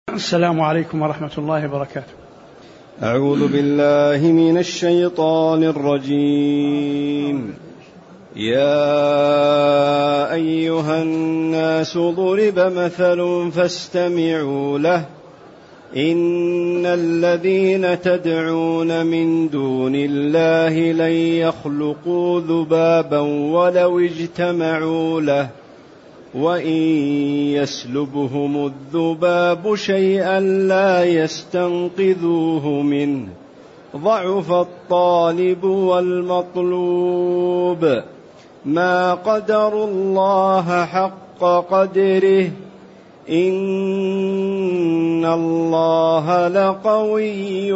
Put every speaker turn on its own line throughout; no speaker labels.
السلام عليكم ورحمة الله وبركاته.
أعوذ بالله من الشيطان الرجيم. يا أيها الناس ضرب مثل فاستمعوا له إن الذين تدعون من دون الله لن يخلقوا ذبابا ولو اجتمعوا له وإن يسلبهم الذباب شيئا لا يستنقذوه منه ضعف الطالب والمطلوب ما قدروا الله حق قدره إن الله لقوي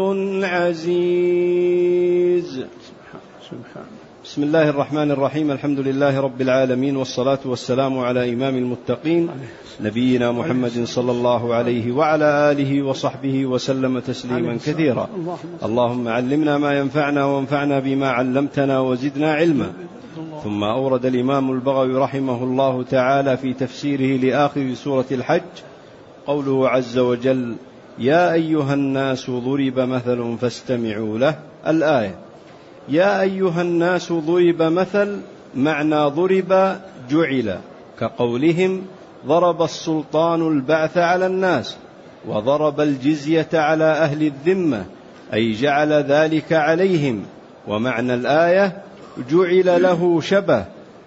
عزيز. بسم الله الرحمن الرحيم. الحمد لله رب العالمين، والصلاة والسلام على إمام المتقين نبينا محمد صلى الله عليه وعلى آله وصحبه وسلم تسليما كثيرا. اللهم علمنا ما ينفعنا وانفعنا بما علمتنا وزدنا علما. ثم أورد الإمام البغوي رحمه الله تعالى في تفسيره لآخر سورة الحج قوله عز وجل: يا أيها الناس ضرب مثل فاستمعوا له. الآية: يا أيها الناس ضرب مثل، معنى ضرب جعل، كقولهم ضرب السلطان البعث على الناس، وضرب الجزية على أهل الذمة، أي جعل ذلك عليهم. ومعنى الآية: جعل له شبه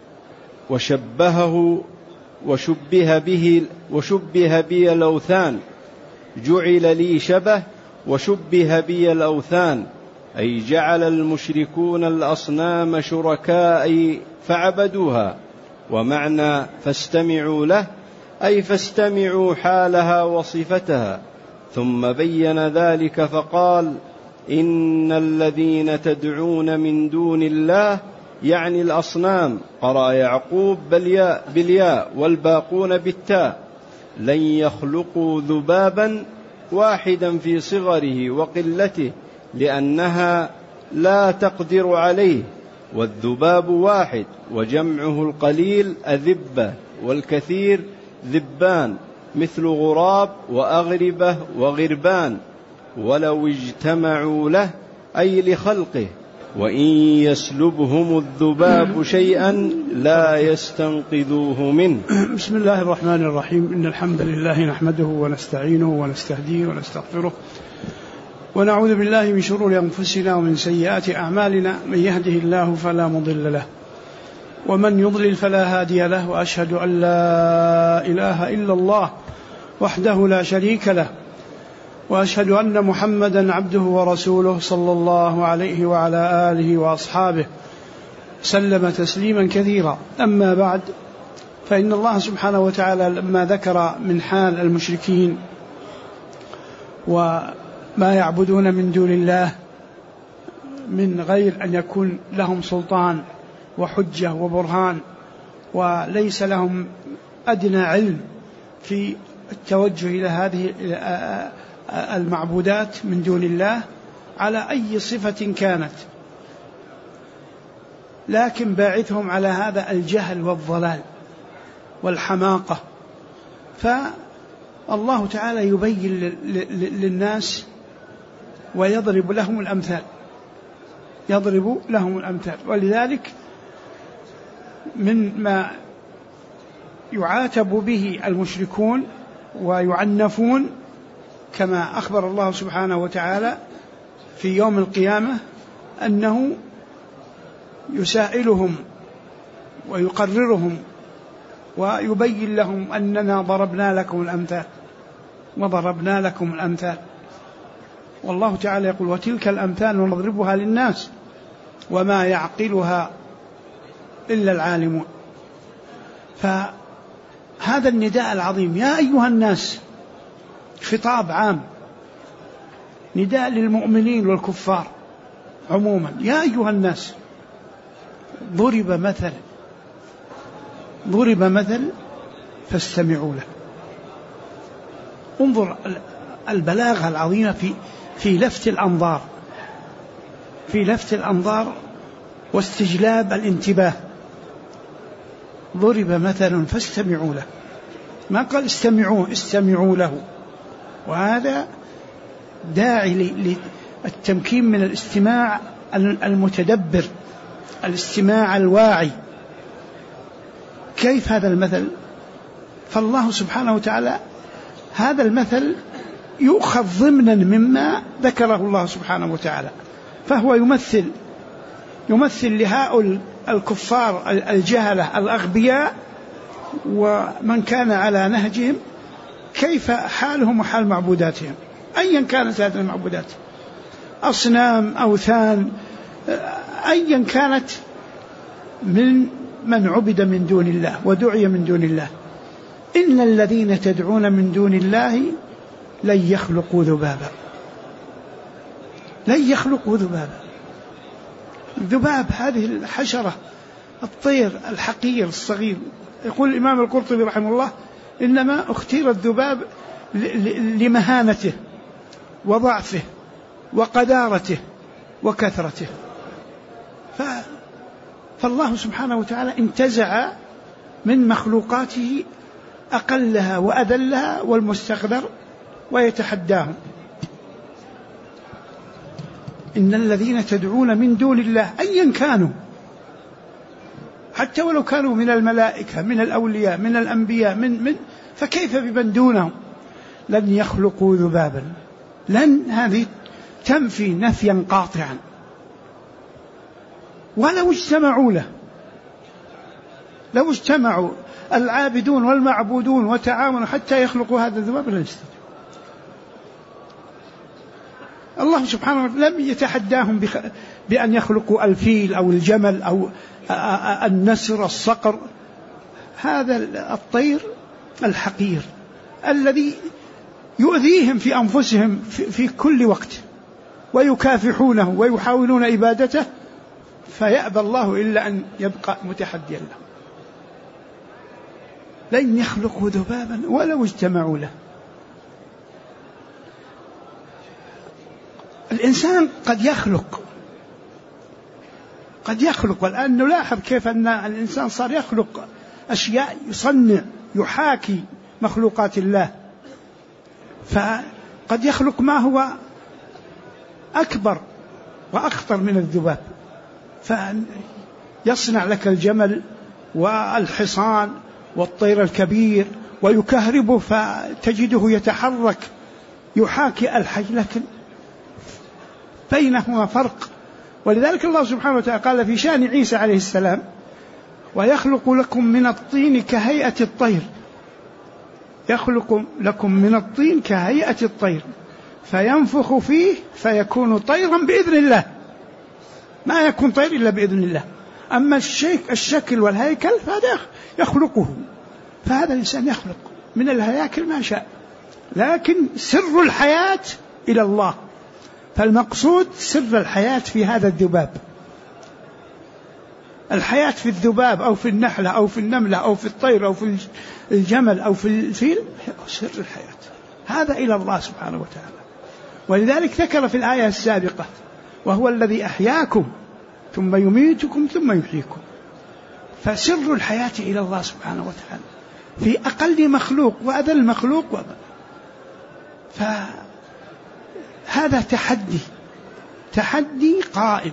وشبه بي الأوثان. جعل لي شبه وشبه بي الأوثان، أي جعل المشركون الأصنام شركاء فعبدوها. ومعنى فاستمعوا له أي فاستمعوا حالها وصفتها. ثم بين ذلك فقال: إن الذين تدعون من دون الله، يعني الأصنام. قرأ يعقوب بالياء والباقون بالتاء. لن يخلقوا ذبابا، واحدا في صغره وقلته لأنها لا تقدر عليه، والذباب واحد وجمعه القليل أذبة والكثير ذبان، مثل غراب وأغربة وغربان. ولو اجتمعوا له أي لخلقه، وإن يسلبهم الذباب شيئا لا يستنقذوه منه.
بسم الله الرحمن الرحيم. إن الحمد لله نحمده ونستعينه ونستهديه ونستغفره، ونعوذ بالله من شرور أنفسنا ومن سيئات أعمالنا. من يهده الله فلا مضل له، ومن يضلل فلا هادي له. وأشهد أن لا إله إلا الله وحده لا شريك له، وأشهد أن محمدا عبده ورسوله صلى الله عليه وعلى آله وأصحابه سلم تسليما كثيرا. أما بعد، فإن الله سبحانه وتعالى لما ذكر من حال المشركين وما يعبدون من دون الله من غير أن يكون لهم سلطان وحجة وبرهان، وليس لهم أدنى علم في التوجه إلى هذه المعبودات من دون الله على أي صفة كانت، لكن باعثهم على هذا الجهل والضلال والحماقة. فالله تعالى يبين للناس ويضرب لهم الأمثال، يضرب لهم الأمثال. ولذلك من ما يعاتب به المشركون ويعنفون، كما أخبر الله سبحانه وتعالى في يوم القيامة أنه يسائلهم ويقررهم ويبين لهم أننا ضربنا لكم الأمثال وضربنا لكم الأمثال. والله تعالى يقول: وتلك الأمثال نضربها للناس وما يعقلها إلا العالمون. فهذا النداء العظيم يا أيها الناس خطاب عام، نداء للمؤمنين والكفار عموما. يا أيها الناس ضرب مثل فاستمعوا له. انظر البلاغة العظيمة في لفت الأنظار واستجلاب الانتباه. ضرب مثل فاستمعوا له، ما قال استمعوا له، وهذا داعي للتمكين من الاستماع المتدبر، الاستماع الواعي. كيف هذا المثل؟ فالله سبحانه وتعالى هذا المثل يؤخذ ضمنا مما ذكره الله سبحانه وتعالى، فهو يمثل لهؤلاء الكفار الجهلة الأغبياء ومن كان على نهجهم كيف حالهم وحال معبوداتهم أيا كانت هذه المعبودات، أصنام، أوثان، أيا كانت، من عبد من دون الله ودعي من دون الله. إن الذين تدعون من دون الله لن يخلقوا ذبابا، لن يخلقوا ذبابا. الذباب هذه الحشرة الطير الحقير الصغير. يقول الإمام القرطبي رحمه الله إنما اختير الذباب لمهانته وضعفه وقدارته وكثرته، فالله سبحانه وتعالى انتزع من مخلوقاته أقلها وأذلها والمستقدر ويتحداهم. إن الذين تدعون من دون الله أيا كانوا، حتى ولو كانوا من الملائكة، من الأولياء، من الأنبياء، فكيف بمن دونهم؟ لن يخلقوا ذبابا. لن هذه تنفي نفيا قاطعا، ولو اجتمعوا له، لو اجتمعوا العابدون والمعبودون وتعاونوا حتى يخلقوا هذا الذباب لن يستطيعوا. الله سبحانه وتعالى لم يتحداهم بأن يخلقوا الفيل أو الجمل أو النسر، الصقر، هذا الطير الحقير الذي يؤذيهم في أنفسهم في كل وقت ويكافحونه ويحاولون إبادته، فيأبى الله إلا أن يبقى متحديا له. لن يخلقوا ذبابا ولو اجتمعوا له. الإنسان قد يخلق، والآن نلاحظ كيف أن الإنسان صار يخلق أشياء، يصنع، يحاكي مخلوقات الله، فقد يخلق ما هو أكبر وأخطر من الذباب، فيصنع لك الجمل والحصان والطير الكبير ويكهربه فتجده يتحرك يحاكي الحي، لكن بينهما فرق. ولذلك الله سبحانه وتعالى قال في شأن عيسى عليه السلام: ويخلق لكم من الطين كهيئة الطير، يخلق لكم من الطين كهيئة الطير فينفخ فيه فيكون طيرا بإذن الله. ما يكون طير إلا بإذن الله. أما الشكل والهيكل فهذا يخلقه، فهذا الإنسان يخلق من الهياكل ما شاء، لكن سر الحياة إلى الله. فالمقصود سر الحياة في هذا الذباب. الحياة في الذباب أو في النحلة أو في النملة أو في الطير أو في الجمل أو في الفيل، سر الحياة هذا إلى الله سبحانه وتعالى. ولذلك ذكر في الآية السابقة: وهو الذي أحياكم ثم يميتكم ثم يحييكم. فسر الحياة إلى الله سبحانه وتعالى في أقل مخلوق وأذل مخلوق. فهذا تحدي قائم.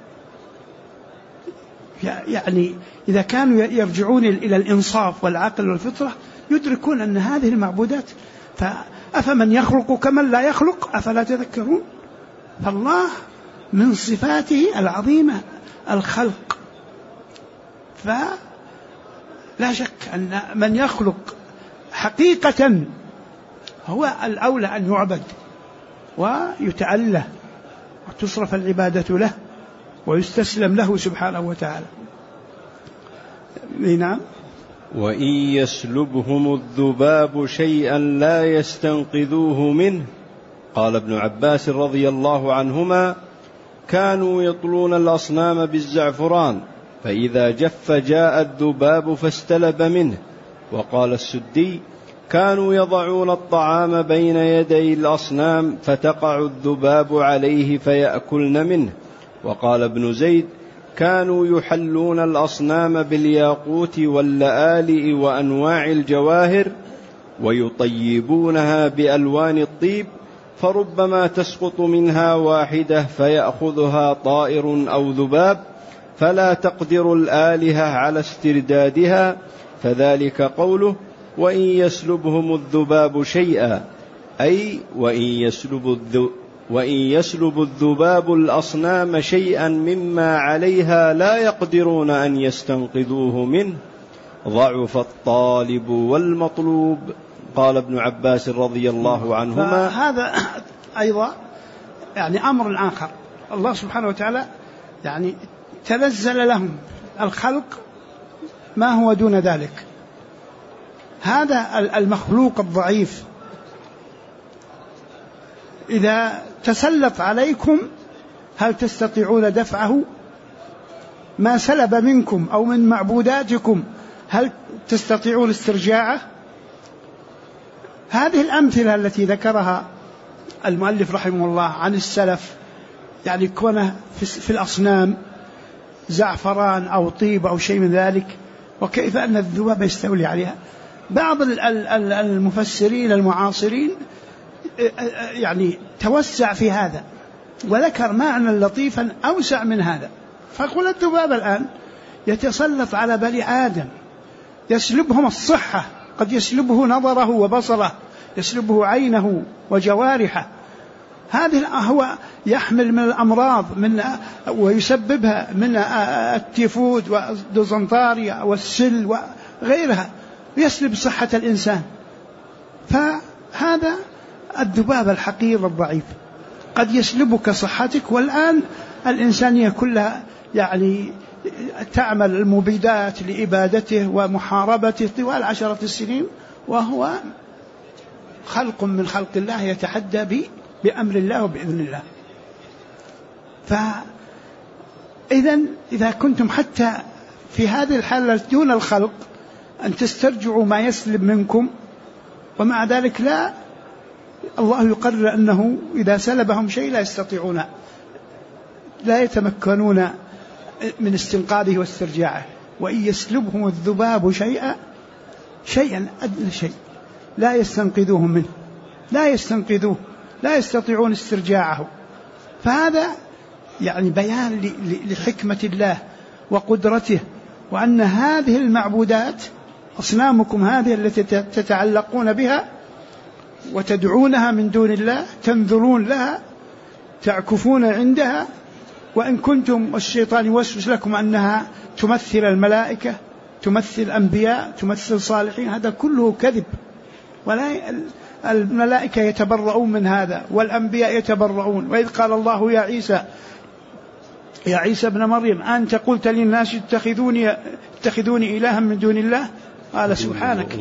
يعني إذا كانوا يرجعون إلى الإنصاف والعقل والفطرة يدركون أن هذه المعبودات، فأفمن يخلق كمن لا يخلق أفلا تذكرون. فالله من صفاته العظيمة الخلق، فلا شك أن من يخلق حقيقة هو الأولى أن يعبد ويتأله وتصرف العبادة له ويستسلم له سبحانه وتعالى. نعم.
وإن يسلبهم الذباب شيئا لا يستنقذوه منه. قال ابن عباس رضي الله عنهما: كانوا يطلون الأصنام بالزعفران فإذا جف جاء الذباب فاستلب منه. وقال السدي: كانوا يضعون الطعام بين يدي الأصنام فتقع الذباب عليه فيأكلن منه. وقال ابن زيد: كانوا يحلون الأصنام بالياقوت واللآلئ وأنواع الجواهر ويطيبونها بألوان الطيب، فربما تسقط منها واحدة فيأخذها طائر أو ذباب، فلا تقدر الآلهة على استردادها، فذلك قوله وإن يسلبهم الذباب شيئا، أي وإن يسلب الذباب الأصنام شيئا مما عليها لا يقدرون أن يستنقذوه منه، ضعف الطالب والمطلوب. قال ابن عباس رضي الله عنهما.
هذا أيضا يعني أمر آخر، الله سبحانه وتعالى يعني تنزل لهم الخلق ما هو دون ذلك. هذا المخلوق الضعيف إذا تسلط عليكم هل تستطيعون دفعه؟ ما سلب منكم أو من معبوداتكم هل تستطيعون استرجاعه؟ هذه الأمثلة التي ذكرها المؤلف رحمه الله عن السلف، يعني كونه في الأصنام زعفران أو طيب أو شيء من ذلك، وكيف أن الذباب يستولي عليها. بعض المفسرين المعاصرين يعني توسع في هذا وذكر معنى لطيفا أوسع من هذا، فقل الذباب الآن يتسلط على بني آدم، يسلبهم الصحة، قد يسلبه نظره وبصره، يسلبه عينه وجوارحه. هذه هو يحمل من الأمراض ويسببها من التيفود والديزنتريا والسل وغيرها، يسلب صحة الإنسان. فهذا الذباب الحقير الضعيف قد يسلبك صحتك، والآن الإنسانية كلها يعني تعمل المبيدات لإبادته ومحاربته طوال 10 سنين، وهو خلق من خلق الله يتحدى بأمر الله وبإذن الله. إذا كنتم حتى في هذه الحالة دون الخلق أن تسترجعوا ما يسلب منكم، ومع ذلك لا، الله يقرر أنه إذا سلبهم شيء لا يستطيعون، لا يتمكنون من استنقاذه واسترجاعه. وإن يسلبهم الذباب شيئا أدنى شيء لا يستنقذوه منه، لا يستنقذوه، لا يستطيعون استرجاعه. فهذا يعني بيان لحكمة الله وقدرته، وأن هذه المعبودات أصنامكم هذه التي تتعلقون بها وتدعونها من دون الله، تنذرون لها، تعكفون عندها، وإن كنتم الشيطان يوسوس لكم أنها تمثل الملائكة، تمثل الأنبياء، تمثل صالحين، هذا كله كذب. ولا الملائكة يتبرؤون من هذا، والأنبياء يتبرؤون. وإذ قال الله يا عيسى ابن مريم أنت قلت للناس اتخذوني إلها من دون الله، قال سبحانك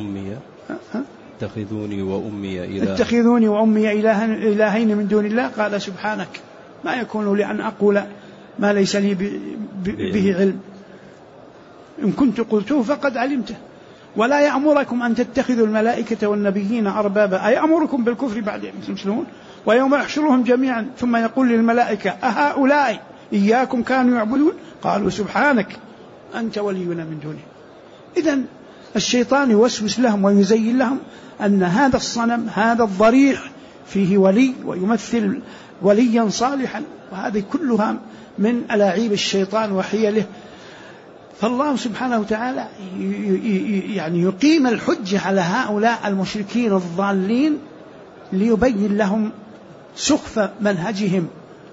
اتخذوني وأمي إلهين من دون الله، قال سبحانك ما يكون لي أن أقول ما ليس لي به علم، إن كنت قلته فقد علمته. ولا يأمركم أن تتخذوا الملائكة والنبيين أربابا، أي أمركم بالكفر بعد أن تسلمون. ويوم يحشرهم جميعا ثم يقول للملائكة أهؤلاء إياكم كانوا يعبدون، قالوا سبحانك أنت ولينا من دونه. إذن الشيطان يوسوس لهم ويزين لهم أن هذا الصنم، هذا الضريح فيه ولي ويمثل وليا صالحا، وهذه كلها من ألاعيب الشيطان وحيله. فالله سبحانه وتعالى يعني يقيم الحجة على هؤلاء المشركين الضالين ليبين لهم سخف منهجهم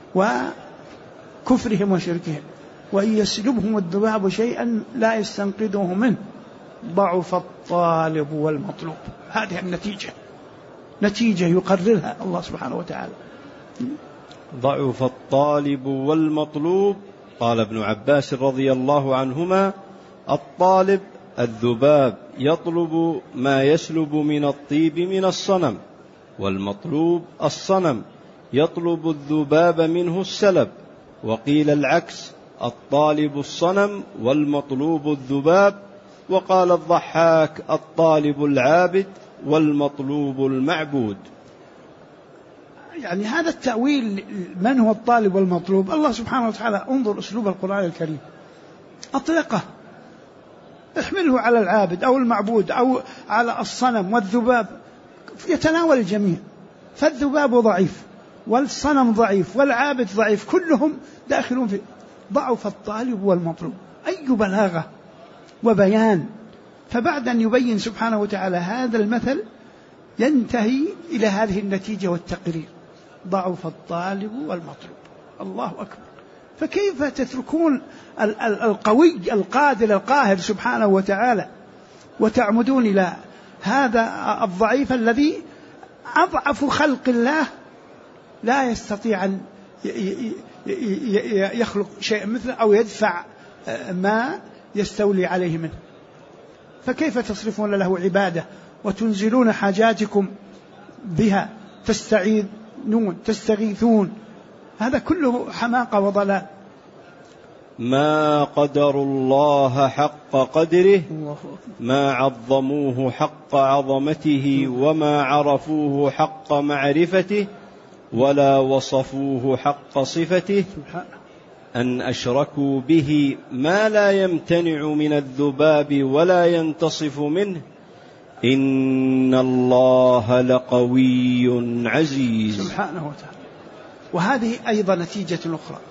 وكفرهم وشركهم. وإن يسلبهم الذباب شيئا لا يستنقذوه منه، ضعف الطالب والمطلوب. هذه نتيجة يقررها الله سبحانه وتعالى.
ضعف الطالب والمطلوب. قال ابن عباس رضي الله عنهما: الطالب الذباب يطلب ما يسلب من الطيب من الصنم، والمطلوب الصنم يطلب الذباب منه السلب. وقيل العكس: الطالب الصنم والمطلوب الذباب. وقال الضحاك: الطالب العابد والمطلوب المعبود.
يعني هذا التأويل من هو الطالب والمطلوب، الله سبحانه وتعالى انظر أسلوب القرآن الكريم، احمله على العابد أو المعبود أو على الصنم والذباب، يتناول الجميع. فالذباب ضعيف والصنم ضعيف والعابد ضعيف، كلهم داخلون في ضعف الطالب والمطلوب. أي بلاغة وبيان! فبعد أن يبين سبحانه وتعالى هذا المثل ينتهي إلى هذه النتيجة والتقرير: ضعف الطالب والمطلوب. الله أكبر! فكيف تتركون القوي القادر القاهر سبحانه وتعالى وتعمدون إلى هذا الضعيف الذي أضعف خلق الله لا يستطيع أن يخلق شيء مثله أو يدفع ما يستولي عليه منه؟ فكيف تصرفون له عبادة وتنزلون حاجاتكم بها، تستعينون تستغيثون؟ هذا كله حماقة وضلال.
ما قدروا الله حق قدره، ما عظموه حق عظمته، وما عرفوه حق معرفته، ولا وصفوه حق صفته، أن أشركوا به ما لا يمتنع من الذباب ولا ينتصف منه، إن الله لقوي عزيز.
سبحانه وتعالى. وهذه أيضا نتيجة أخرى،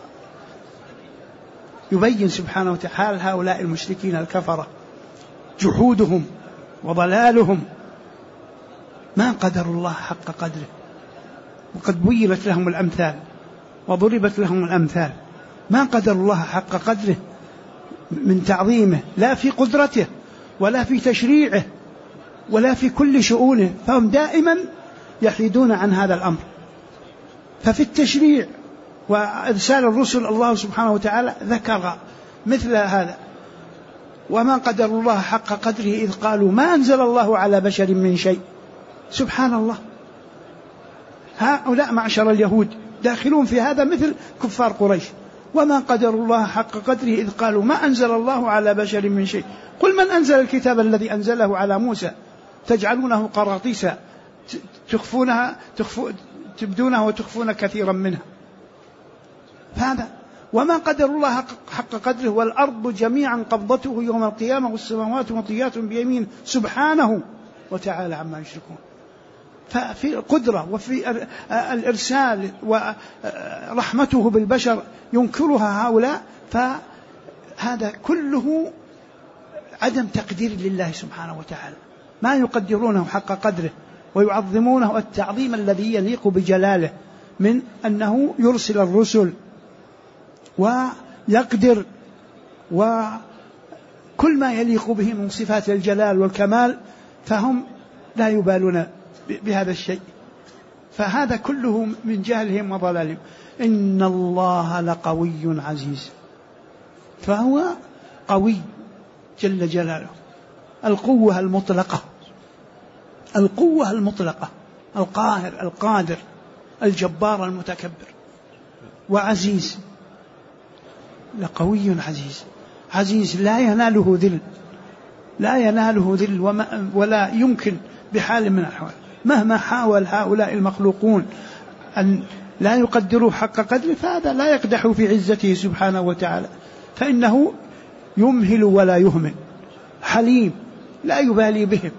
يبين سبحانه وتعالى هؤلاء المشركين الكفرة جحودهم وضلالهم، ما قدروا الله حق قدره، وقد بينت لهم الأمثال وضربت لهم الأمثال. ما قدر الله حق قدره من تعظيمه، لا في قدرته ولا في تشريعه ولا في كل شؤونه، فهم دائما يحيدون عن هذا الأمر. ففي التشريع وإرسال الرسل الله سبحانه وتعالى ذكر مثل هذا: وما قدر الله حق قدره إذ قالوا ما أنزل الله على بشر من شيء. سبحان الله، هؤلاء معشر اليهود داخلون في هذا مثل كفار قريش. وما قدر الله حق قدره إذ قالوا ما أنزل الله على بشر من شيء، قل من أنزل الكتاب الذي أنزله على موسى تجعلونه قراطيس تبدونها وتخفون كثيرا منها. هذا وما قدر الله حق قدره والأرض جميعا قبضته يوم القيامة والسماوات مطويات بيمين سبحانه وتعالى عما يشركون. ففي القدرة وفي الإرسال ورحمته بالبشر ينكرها هؤلاء، فهذا كله عدم تقدير لله سبحانه وتعالى، ما يقدرونه حق قدره ويعظمونه التعظيم الذي يليق بجلاله، من أنه يرسل الرسل ويقدر وكل ما يليق به من صفات الجلال والكمال، فهم لا يبالون بهذا الشيء. فهذا كله من جهلهم وضلالهم. إن الله لقوي عزيز، فهو قوي جل جلاله، القوة المطلقة، القوة المطلقة، القاهر القادر الجبار المتكبر، وعزيز، لقوي عزيز. عزيز لا يناله ذل، لا يناله ذل ولا يمكن بحال من الأحوال مهما حاول هؤلاء المخلوقون أن لا يقدروا حق قدره، فهذا لا يقدح في عزته سبحانه وتعالى، فإنه يمهل ولا يهمل، حليم لا يبالي بهم.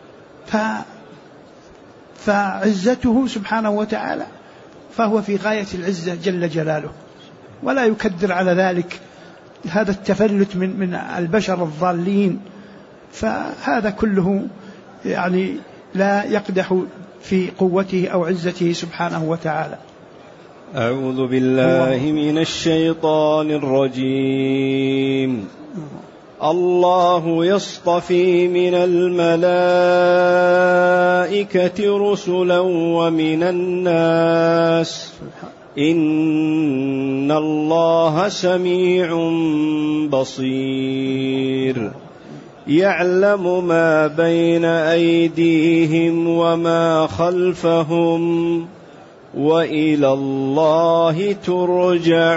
فعزته سبحانه وتعالى فهو في غاية العزة جل جلاله، ولا يكدر على ذلك هذا التفلت من البشر الضالين. فهذا كله يعني لا يقدح في قوته أو عزته سبحانه وتعالى.
أعوذ بالله من الشيطان الرجيم. الله يصطفي من الملائكة رسلا ومن الناس، إن الله سميع بصير، يعلم ما بين أيديهم وما خلفهم، وإلى الله ترجع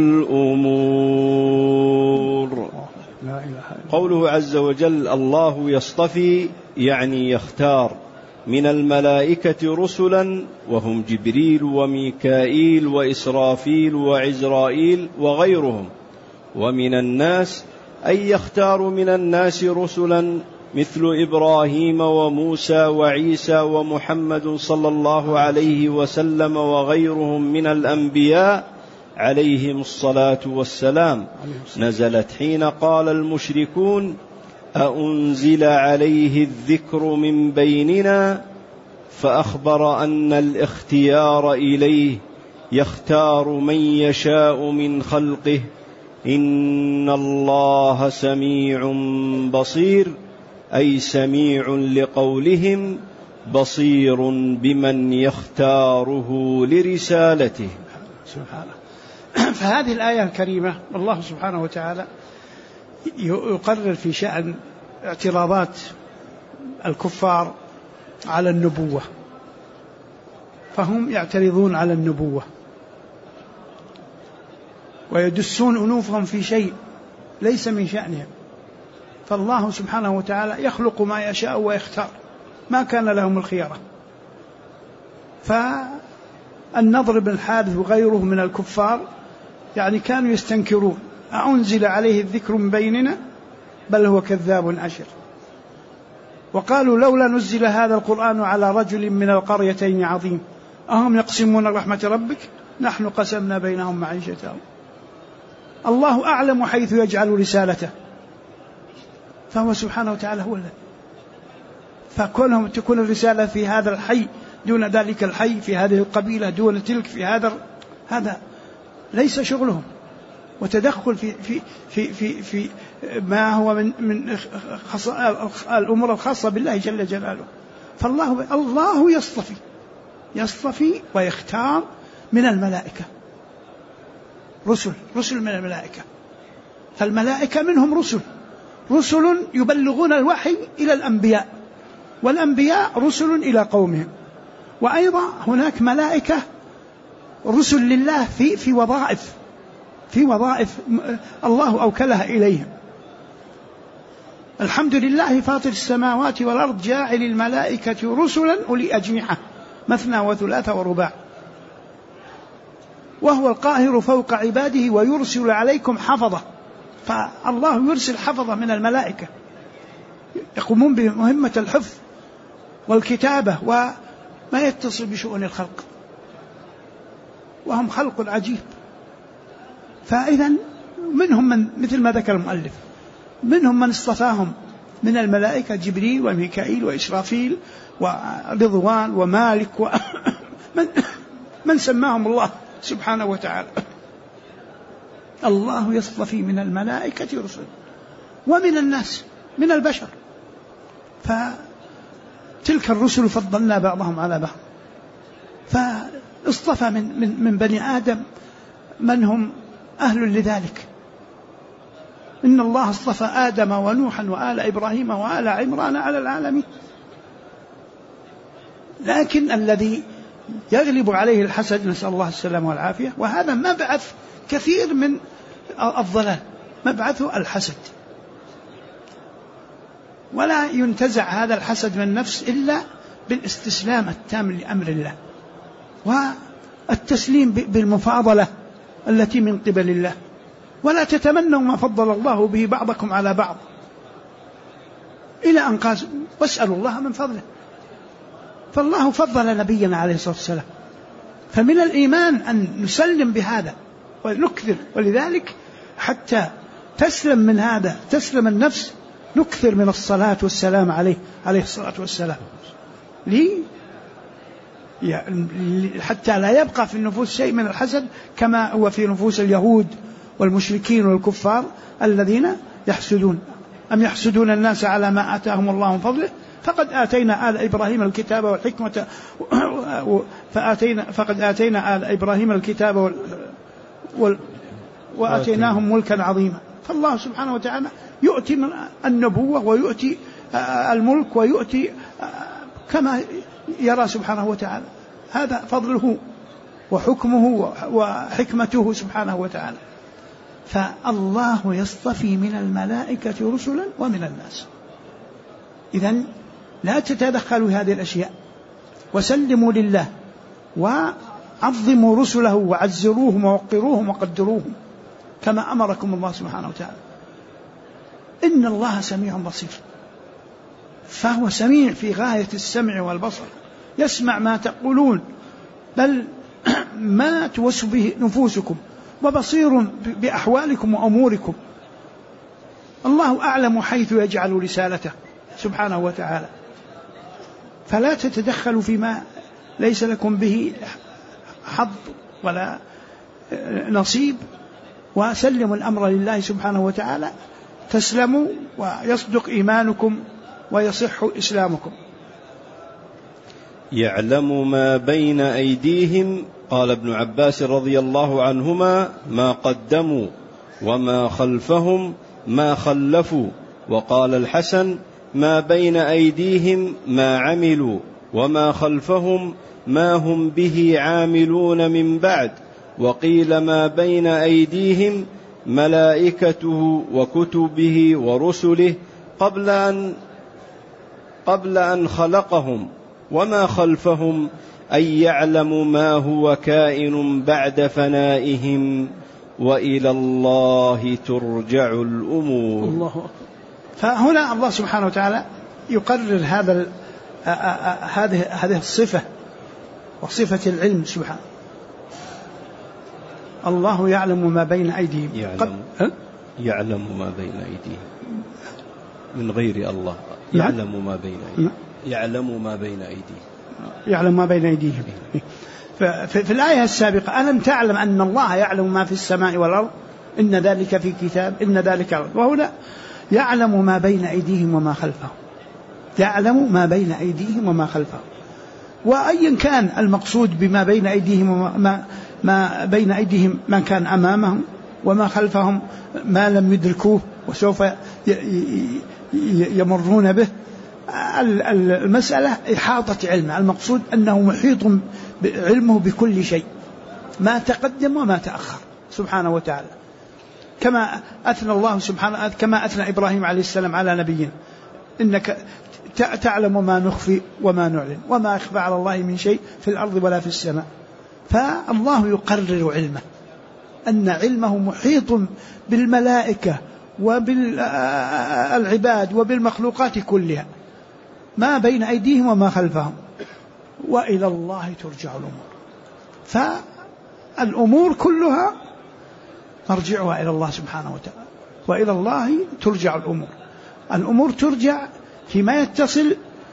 الأمور. قوله عز وجل الله يصطفي يعني يختار من الملائكة رسلا، وهم جبريل وميكائيل وإسرافيل وعزرائيل وغيرهم، ومن الناس أي يختار من الناس رسلا مثل إبراهيم وموسى وعيسى ومحمد صلى الله عليه وسلم وغيرهم من الأنبياء عليهم الصلاة والسلام، نزلت حين قال المشركون: أأنزل عليه الذكر من بيننا؟ فأخبر أن الاختيار إليه يختار من يشاء من خلقه، إن الله سميع بصير، أي سميع لقولهم بصير بمن يختاره لرسالته.
سبحانه. فهذه الآية الكريمة الله سبحانه وتعالى يقرر في شأن اعتراضات الكفار على النبوة، فهم يعترضون على النبوة ويدسون أنوفهم في شيء ليس من شأنهم، فالله سبحانه وتعالى يخلق ما يشاء ويختار، ما كان لهم الخيارة. فالنضر بن الحارث وغيره من الكفار يعني كانوا يستنكرون: أأنزل عليه الذكر من بيننا؟ بل هو كذاب أشر. وقالوا: لولا نزل هذا القرآن على رجل من القريتين عظيم أهم يقسمون رحمة ربك نحن قسمنا بينهم معيشتهم. الله أعلم حيث يجعل رسالته، فهو سبحانه وتعالى هو الذي، فكونهم تكون الرسالة في هذا الحي دون ذلك الحي، في هذه القبيلة دون تلك، في هذا ليس شغلهم، وتدخل في ما هو من الأمور الخاصة بالله جل جلاله. فالله يصطفي ويختار من الملائكة رسل من الملائكة، فالملائكة منهم رسل يبلغون الوحي إلى الأنبياء، والأنبياء رسل إلى قومهم، وأيضا هناك ملائكة رسل لله في وظائف الله أوكلها إليهم. الحمد لله فاطر السماوات والأرض جاعل الملائكة رسلا أولي أجنحة مثنى وثلاث ورباع، وهو القاهر فوق عباده ويرسل عليكم حفظة. فالله يرسل حفظة من الملائكة يقومون بمهمة الحفظ والكتابة وما يتصل بشؤون الخلق، وهم خلق عجيب. فإذا منهم من مثل ما ذكر المؤلف، منهم من اصطفاهم من الملائكة جبريل وميكائيل وإسرافيل ورضوان ومالك من سماهم الله سبحانه وتعالى. الله يصطفي من الملائكة رسل ومن الناس من البشر، فتلك الرسل فضلنا بعضهم على بعض، فاصطفى من بني آدم من هم أهل لذلك. إن الله اصطفى آدم ونوحا وآل إبراهيم وآل عمران على العالمين. لكن الذي يغلب عليه الحسد، نسأل الله السلامة والعافية، وهذا مبعث كثير من الضلال، مبعثه الحسد، ولا ينتزع هذا الحسد من النفس إلا بالاستسلام التام لأمر الله والتسليم بالمفاضلة التي من قبل الله، ولا تتمنوا ما فضل الله به بعضكم على بعض، إلى أن قال: واسألوا الله من فضله. فالله فضل نبينا عليه الصلاة والسلام، فمن الإيمان أن نسلم بهذا ونكثر، ولذلك حتى تسلم من هذا، تسلم النفس، نكثر من الصلاة والسلام عليه الصلاة والسلام، حتى لا يبقى في النفوس شيء من الحسد كما هو في نفوس اليهود والمشركين والكفار الذين يحسدون. أم يحسدون الناس على ما آتاهم الله من فضله فقد آتينا آل إبراهيم الكتاب والحكمة فقد آتينا آل إبراهيم الكتاب وآتيناهم ملكا عظيما. فالله سبحانه وتعالى يؤتي من النبوة ويؤتي الملك ويؤتي كما يرى سبحانه وتعالى، هذا فضله وحكمه وحكمته سبحانه وتعالى. فالله يصطفي من الملائكة رسلا ومن الناس. إذن لا تتدخلوا هذه الأشياء، وسلموا لله وعظموا رسله وعزروهم ووقروهم وقدروهم كما أمركم الله سبحانه وتعالى. إن الله سميع بصير، فهو سميع في غاية السمع والبصر، يسمع ما تقولون بل ما توسو به نفوسكم، وبصير بأحوالكم وأموركم. الله أعلم حيث يجعل رسالته سبحانه وتعالى، فلا تتدخلوا فيما ليس لكم به حظ ولا نصيب، وسلموا الأمر لله سبحانه وتعالى تسلموا ويصدق إيمانكم ويصح إسلامكم.
يعلم ما بين أيديهم، قال ابن عباس رضي الله عنهما: ما قدموا، وما خلفهم ما خلفوا. وقال الحسن: ما بين أيديهم ما عملوا، وما خلفهم ما هم به عاملون من بعد. وقيل ما بين أيديهم ملائكته وكتبه ورسله قبل أن خلقهم، وما خلفهم أي يعلم ما هو كائن بعد فنائهم، وإلى الله ترجع الأمور.
الله أكبر. فهنا الله سبحانه وتعالى يقرر هذه الصفة وصفة العلم سبحانه. الله يعلم ما بين أيديهم،
يعلم ما بين أيديهم من غير الله، يعلم ما بين أيديهم، يعلم ما بين أيديهم،
يعلم ما بين أيديهم. في الآية السابقة: ألم تعلم أن الله يعلم ما في السماء والأرض إن ذلك في كتاب إن ذلك. وهنا يعلم ما بين أيديهم وما خلفهم، يعلم ما بين أيديهم وما خلفهم. وأيا كان المقصود بما بين أيديهم ما بين أيديهم ما كان أمامهم، وما خلفهم ما لم يدركوه وسوف يمرون به. المسألة إحاطة علمه، المقصود أنه محيط علمه بكل شيء، ما تقدم وما تأخر سبحانه وتعالى، كما أثنى الله سبحانه، كما أثنى إبراهيم عليه السلام على نبينا: إنك تعلم ما نخفي وما نعلن وما يخفى على الله من شيء في الأرض ولا في السماء. فالله يقرر علمه، أن علمه محيط بالملائكة وبالعباد وبالمخلوقات كلها، ما بين أيديهم وما خلفهم، وإلى الله ترجع الأمور. فالأمور كلها مرجعها إلى الله سبحانه وتعالى، وإلى الله ترجع الأمور. الأمور ترجع فيما يتصل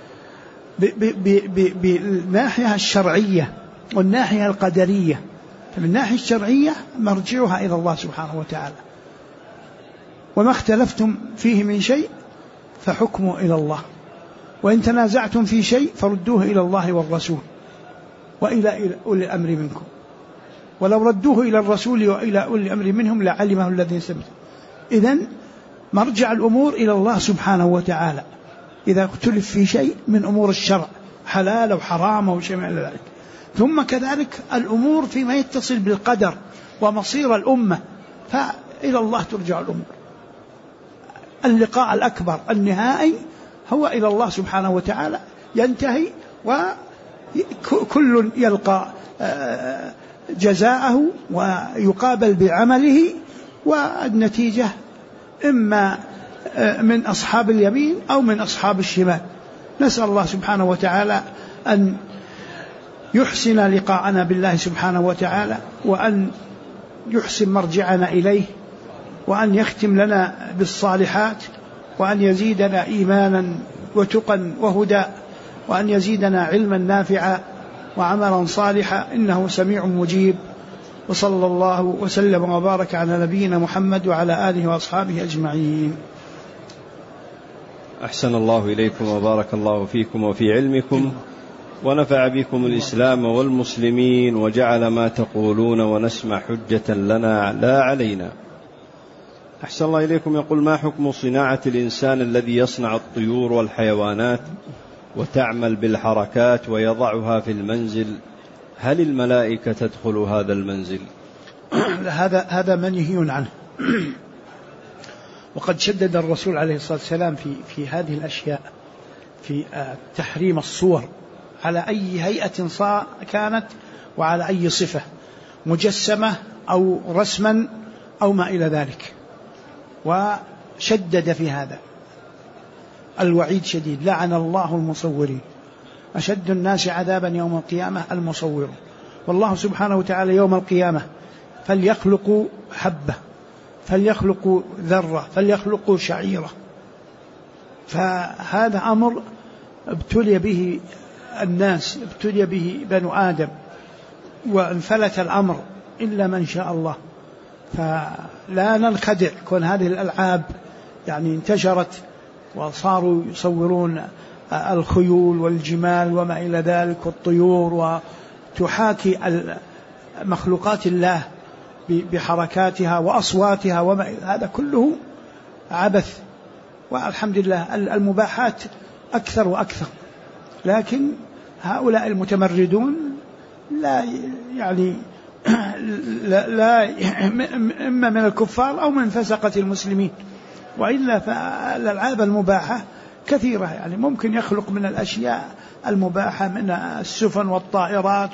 بالناحية الشرعية والناحية القدرية. من الناحية الشرعية مرجعها إلى الله سبحانه وتعالى، وما اختلفتم فيه من شيء فحكمه إلى الله، وإن تنازعتم في شيء فردوه إلى الله والرسول وإلى أولي الأمر منكم، ولو ردوه إلى الرسول وإلى أولي الأمر منهم لعلمه الذين سبقوا. إذن مرجع الأمور إلى الله سبحانه وتعالى إذا اختلف في شيء من أمور الشرع، حلال أو حرام أو شيء من ذلك. ثم كذلك الأمور فيما يتصل بالقدر ومصير الأمة، فإلى الله ترجع الأمور. اللقاء الأكبر النهائي هو إلى الله سبحانه وتعالى، ينتهي وكل يلقى جزاءه ويقابل بعمله، والنتيجة إما من أصحاب اليمين أو من أصحاب الشمال. نسأل الله سبحانه وتعالى أن يحسن لقاءنا بالله سبحانه وتعالى، وأن يحسن مرجعنا إليه، وأن يختم لنا بالصالحات، وأن يزيدنا إيمانا وتقا وهدى، وأن يزيدنا علما نافعا وعملا صالحا، إنه سميع مجيب. وصلى الله وسلم وبارك على نبينا محمد وعلى آله وأصحابه أجمعين.
أحسن الله إليكم وبارك الله فيكم وفي علمكم، ونفع بكم الإسلام والمسلمين، وجعل ما تقولون ونسمع حجة لنا لا علينا. أحسن الله إليكم. يقول: ما حكم صناعة الإنسان الذي يصنع الطيور والحيوانات وتعمل بالحركات ويضعها في المنزل؟ هل الملائكة تدخل هذا المنزل؟
هذا منهي عنه. وقد شدد الرسول عليه الصلاة والسلام في هذه الأشياء، في تحريم الصور على أي هيئة كانت، وعلى أي صفة مجسمة أو رسما أو ما إلى ذلك. شدد في هذا الوعيد شديد: لعن الله المصورين، أشد الناس عذابا يوم القيامة المصورون. والله سبحانه وتعالى يوم القيامة فليخلقوا حبة، فليخلقوا ذرة، فليخلقوا شعيرة. فهذا أمر ابتلي به الناس، ابتلي به بنو آدم، وانفلت الأمر إلا من شاء الله. فلا ننخدع، كون هذه الألعاب يعني انتشرت وصاروا يصورون الخيول والجمال وما إلى ذلك والطيور، وتحاكي مخلوقات الله بحركاتها وأصواتها وما، هذا كله عبث. والحمد لله المباحات أكثر وأكثر، لكن هؤلاء المتمردون لا يعني لا إما من الكفار أو من فسقة المسلمين. وإلا فالألعاب المباحة كثيرة، يعني ممكن يخلق من الأشياء المباحة من السفن والطائرات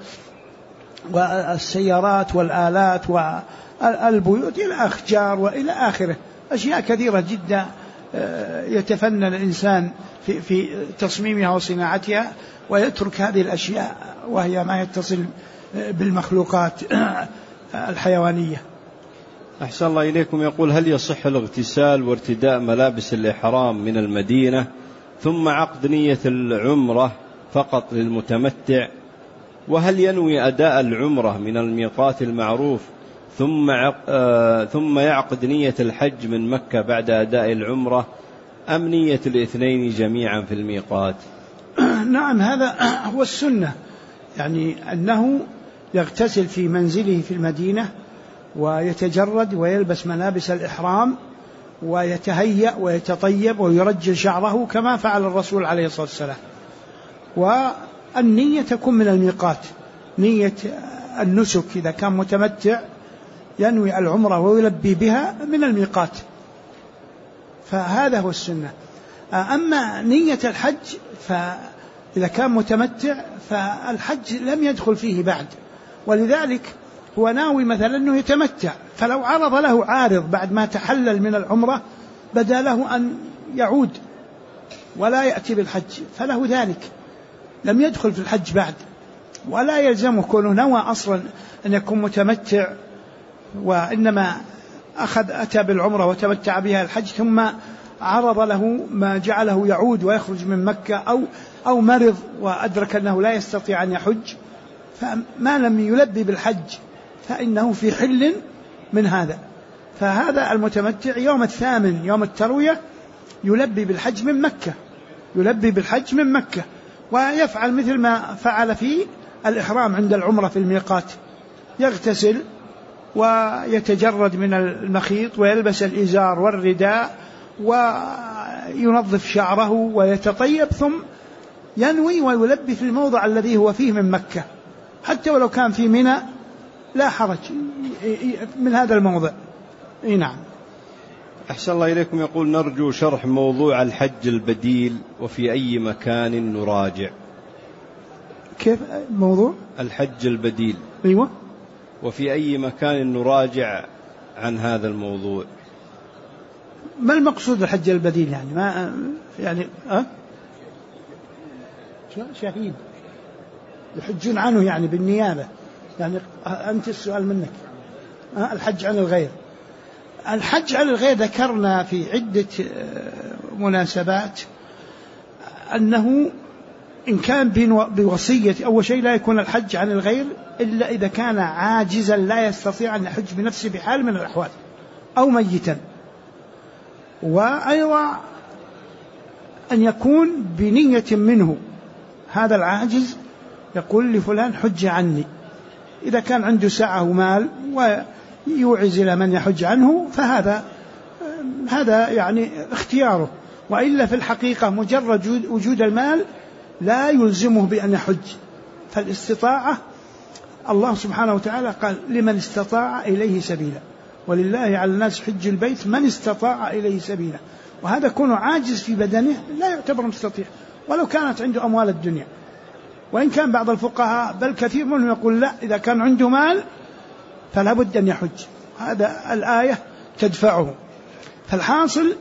والسيارات والآلات والبيوت إلى أخجار وإلى آخره، أشياء كثيرة جدا يتفنن الإنسان في تصميمها وصناعتها، ويترك هذه الأشياء وهي ما يتصل بالمخلوقات الحيوانية.
أحسن الله إليكم. يقول: هل يصح الاغتسال وارتداء ملابس الإحرام من المدينة ثم عقد نية العمرة فقط للمتمتع؟ وهل ينوي أداء العمرة من الميقات المعروف ثم يعقد نية الحج من مكة بعد أداء العمرة، أم نية الاثنين جميعا في الميقات؟
نعم، هذا هو السنة، يعني أنه يغتسل في منزله في المدينة ويتجرد ويلبس ملابس الإحرام ويتهيأ ويتطيب ويرجل شعره كما فعل الرسول عليه الصلاة والسلام. والنية تكون من الميقات، نية النسك إذا كان متمتع ينوي العمرة ويلبي بها من الميقات، فهذا هو السنة. أما نية الحج فإذا كان متمتع فالحج لم يدخل فيه بعد، ولذلك هو ناوي مثلا أنه يتمتع، فلو عرض له عارض بعد ما تحلل من العمرة بدا له أن يعود ولا يأتي بالحج فله ذلك، لم يدخل في الحج بعد، ولا يلزمه كونه نوى أصلا أن يكون متمتع، وإنما أتى بالعمرة وتمتع بها الحج ثم عرض له ما جعله يعود ويخرج من مكة أو مرض وأدرك أنه لا يستطيع أن يحج، فما لم يلبي بالحج فإنه في حل من هذا. فهذا المتمتع يوم الثامن يوم التروية يلبي بالحج من مكة، يلبي بالحج من مكة، ويفعل مثل ما فعل في الإحرام عند العمرة في الميقات، يغتسل ويتجرد من المخيط ويلبس الإزار والرداء وينظف شعره ويتطيب، ثم ينوي ويلبي في الموضع الذي هو فيه من مكة، حتى ولو كان في منى لا حرج من هذا الموضع. نعم.
أحسن الله إليكم. يقول: نرجو شرح موضوع الحج البديل وفي أي مكان نراجع.
كيف موضوع
الحج البديل؟
أيوة.
وفي أي مكان نراجع عن هذا الموضوع؟
ما المقصود الحج البديل؟ يعني ما يعني شهيد يحجون عنه يعني بالنيابة، يعني أنت السؤال منك الحج عن الغير. الحج عن الغير ذكرنا في عدة مناسبات أنه إن كان بوصية أول شيء لا يكون الحج عن الغير إلا إذا كان عاجزا لا يستطيع أن يحج بنفسه بحال من الأحوال أو ميتا، وأيضا أن يكون بنية منه، هذا العاجز يقول لفلان حج عني، إذا كان عنده سعة ومال ويوعز إلى من يحج عنه فهذا يعني اختياره، وإلا في الحقيقة مجرد وجود المال لا يلزمه بأن يحج. فالاستطاعة الله سبحانه وتعالى قال: لمن استطاع إليه سبيلا، ولله على الناس حج البيت من استطاع إليه سبيلا، وهذا كونه عاجز في بدنه لا يعتبر مستطيع ولو كانت عنده أموال الدنيا. وإن كان بعض الفقهاء بل كثير منهم يقول لا، إذا كان عنده مال فلا بد أن يحج، هذا الآية تدفعه. فالحاصل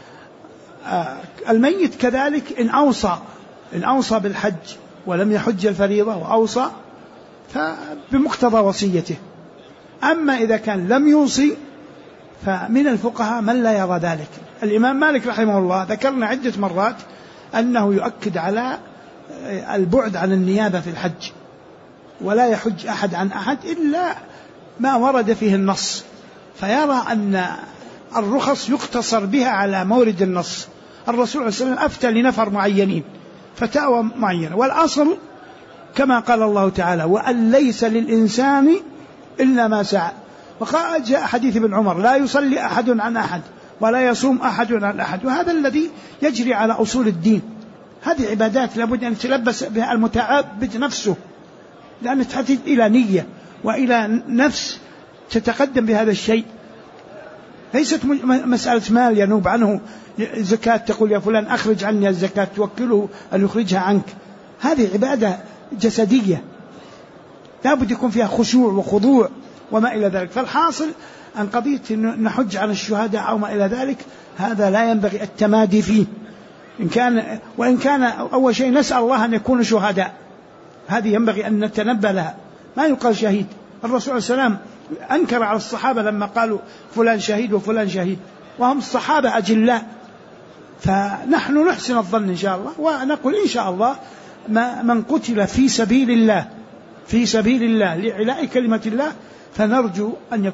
الميت كذلك إن أوصى بالحج ولم يحج الفريضة وأوصى فبمقتضى وصيته. أما إذا كان لم يوصي فمن الفقهاء من لا يرى ذلك. الإمام مالك رحمه الله ذكرنا عدة مرات أنه يؤكد على البعد عن النيابة في الحج، ولا يحج أحد عن أحد إلا ما ورد فيه النص، فيرى أن الرخص يقتصر بها على مورد النص. الرسول صلى الله عليه وسلم أفتى لنفر معينين فتاوى معينة، والأصل كما قال الله تعالى وأن ليس للإنسان إلا ما سعى. وقال جاء حديث ابن عمر لا يصلي أحد عن أحد ولا يصوم أحد عن أحد، وهذا الذي يجري على أصول الدين. هذه عبادات لابد أن يتلبس بها المتعبد نفسه، لأن تحتاج إلى نية وإلى نفس تتقدم بهذا الشيء. ليست مسألة مال ينوب عنه زكاة تقول يا فلان أخرج عني الزكاة توكله أن يخرجها عنك. هذه عبادة جسدية لابد يكون فيها خشوع وخضوع وما إلى ذلك. فالحاصل أن قضية نحج عن الشهداء أو ما إلى ذلك هذا لا ينبغي التمادي فيه، وإن كان أول شيء نسأل الله أن يكون شهداء، هذه ينبغي أن نتنبه لها. ما يقال شهيد. الرسول صلى الله عليه وسلم أنكر على الصحابة لما قالوا فلان شهيد وفلان شهيد، وهم الصحابة أجلاء. فنحن نحسن الظن إن شاء الله، ونقول إن شاء الله من قتل في سبيل الله لإعلاء كلمة الله فنرجو أن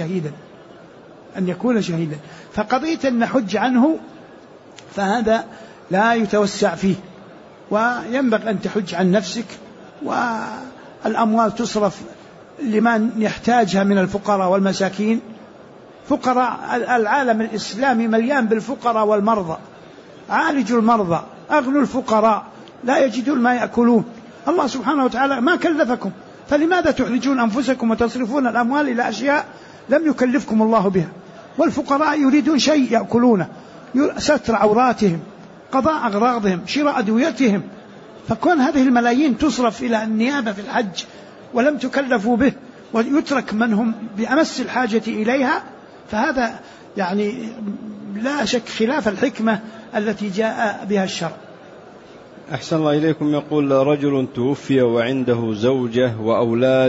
يكون شهيدا. فقضية أن نحج عنه فهذا لا يتوسع فيه، وينبغي أن تحج عن نفسك، والأموال تصرف لمن يحتاجها من الفقراء والمساكين. فقراء العالم الإسلامي مليان بالفقراء والمرضى، عالجوا المرضى، أغنوا الفقراء، لا يجدون ما يأكلون. الله سبحانه وتعالى ما كلفكم، فلماذا تحرجون أنفسكم وتصرفون الأموال إلى أشياء لم يكلفكم الله بها؟ والفقراء يريدون شيء يأكلونه، ستر عوراتهم، قضاء أغراضهم، شراء أدويتهم. فكون هذه الملايين تصرف إلى النيابة في الحج ولم تكلفوا به، ويترك من هم بأمس الحاجة إليها، فهذا يعني لا شك خلاف الحكمة التي جاء بها الشرع.
أحسن الله إليكم. يقول رجل توفي وعنده زوجة وأولاد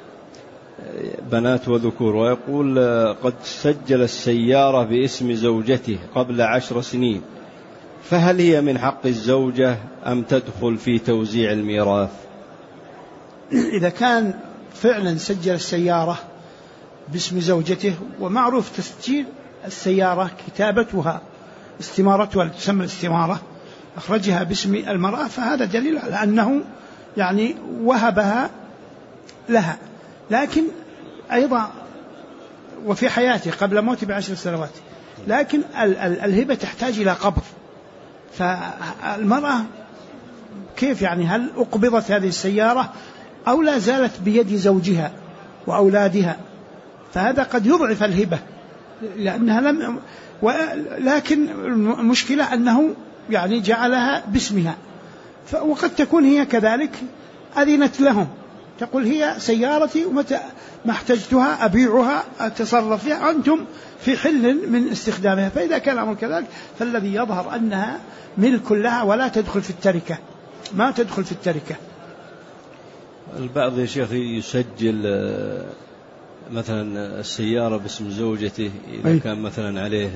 بنات وذكور، ويقول قد سجل السيارة باسم زوجته قبل 10 سنين، فهل هي من حق الزوجة أم تدخل في توزيع الميراث؟
إذا كان فعلا سجل السيارة باسم زوجته، ومعروف تسجيل السيارة كتابتها استمارتها تسمى الاستمارة، أخرجها باسم المرأة، فهذا دليل على أنه يعني وهبها لها. لكن أيضا وفي حياته قبل موته ب10 سنوات، لكن الهبة تحتاج إلى قبض. فالمرأة كيف يعني هل أقبضت هذه السيارة أو لا زالت بيد زوجها وأولادها؟ فهذا قد يضعف الهبة لأنها لم، لكن المشكلة أنه يعني جعلها باسمها. وقد تكون هي كذلك أذنت لهم، تقول هي سيارتي ومتى ما احتجتها أبيعها أتصرف فيها، أنتم في حل من استخدامها. فإذا كان الأمر كذلك فالذي يظهر أنها ملك لها ولا تدخل في التركة، ما تدخل في التركة.
البعض يا شيخ يسجل مثلا السيارة باسم زوجته إذا كان مثلا عليه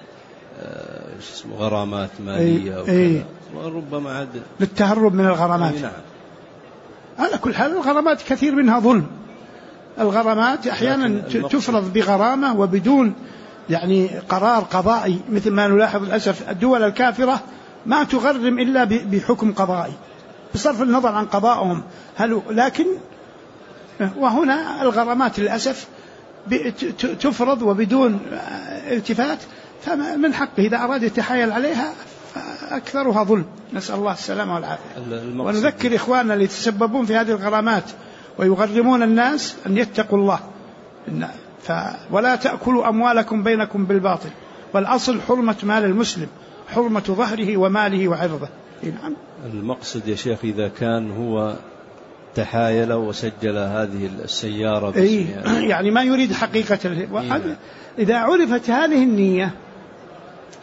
غرامات مالية أو كذا، وربما عاد
للتهرب من الغرامات.
نعم.
على كل حال الغرامات كثير منها ظلم. الغرامات أحيانا تفرض بغرامة وبدون يعني قرار قضائي، مثل ما نلاحظ للأسف الدول الكافرة ما تغرم إلا بحكم قضائي بصرف النظر عن قضائهم. لكن وهنا الغرامات للأسف تفرض وبدون التفات، فمن حقه إذا أراد يتحايل عليها فأكثرها ظلم، نسأل الله السلامة والعافية. ونذكر إخواننا اللي يتسببون في هذه الغرامات ويغرمون الناس أن يتقوا الله، ولا تأكلوا أموالكم بينكم بالباطل، والأصل حرمة مال المسلم، حرمة ظهره وماله وعرضه. نعم.
المقصد يا شيخ إذا كان هو تحايل وسجل هذه السيارة
يعني ما يريد حقيقة إذا عرفت هذه النية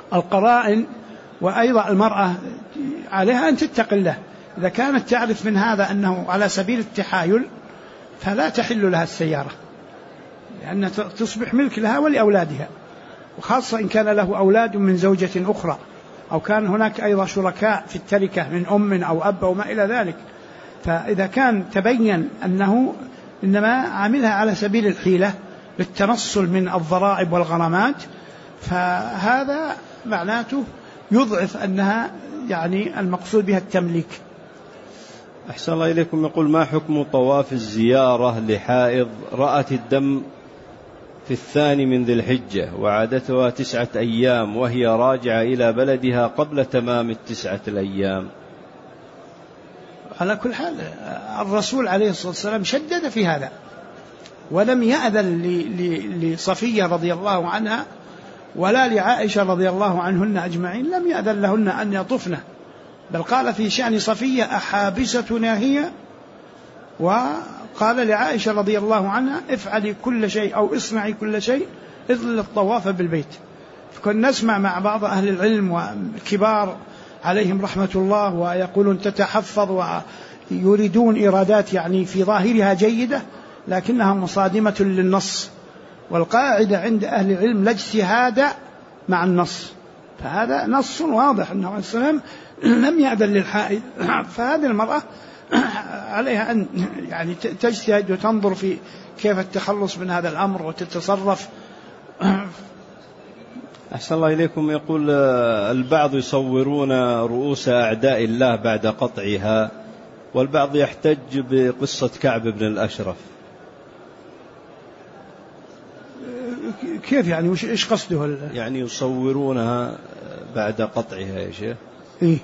القرائن. وأيضا المرأة عليها أن تتقي الله، إذا كانت تعرف من هذا أنه على سبيل التحايل فلا تحل لها السيارة، لأنها تصبح ملك لها ولأولادها، وخاصة إن كان له أولاد من زوجة أخرى، أو كان هناك أيضا شركاء في التركة من أم أو أب أو ما إلى ذلك. فإذا كان تبين أنه إنما عاملها على سبيل الحيلة للتنصل من الضرائب والغرامات، فهذا معناته يضعف أنها يعني المقصود بها التمليك.
أحسن الله إليكم. يقول: ما حكم طواف الزيارة لحائض رأت الدم في 2 من ذي الحجة وعادتها 9 أيام وهي راجعة إلى بلدها قبل تمام 9 الأيام؟
على كل حال الرسول عليه الصلاة والسلام شدد في هذا، ولم يأذن لصفية رضي الله عنها ولا لعائشة رضي الله عنهن أجمعين، لم يأذن لهن أن يطفن، بل قال في شأن صفية: أحابستنا هي؟ وقال لعائشة رضي الله عنها: افعلي كل شيء أو اصنعي كل شيء إلا الطواف بالبيت. فكنا نسمع مع بعض أهل العلم والكبار عليهم رحمة الله ويقولون تتحفظ ويريدون إرادات يعني في ظاهرها جيدة لكنها مصادمة للنص، والقاعدة عند أهل العلم لا اجتهاد مع النص، فهذا نص واضح أنه عليه السلام لم يأذن للحائض، فهذه المرأة عليها أن يعني تجتهد وتنظر في كيف التخلص من هذا الأمر وتتصرف.
أحسن الله إليكم. يقول: البعض يصورون رؤوس أعداء الله بعد قطعها، والبعض يحتج بقصة كعب بن الأشرف.
كيف يعني؟ إيش قصده؟
يعني يصورونها بعد قطعها يا شيخ.
إيه؟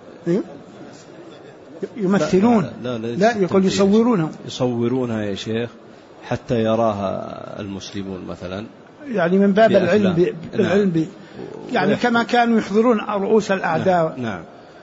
يمثلون؟ لا يقول يصورونها
يا شيخ حتى يراها المسلمون مثلا،
يعني من باب العلم يعني كما كانوا يحضرون رؤوس الأعداء.
نعم.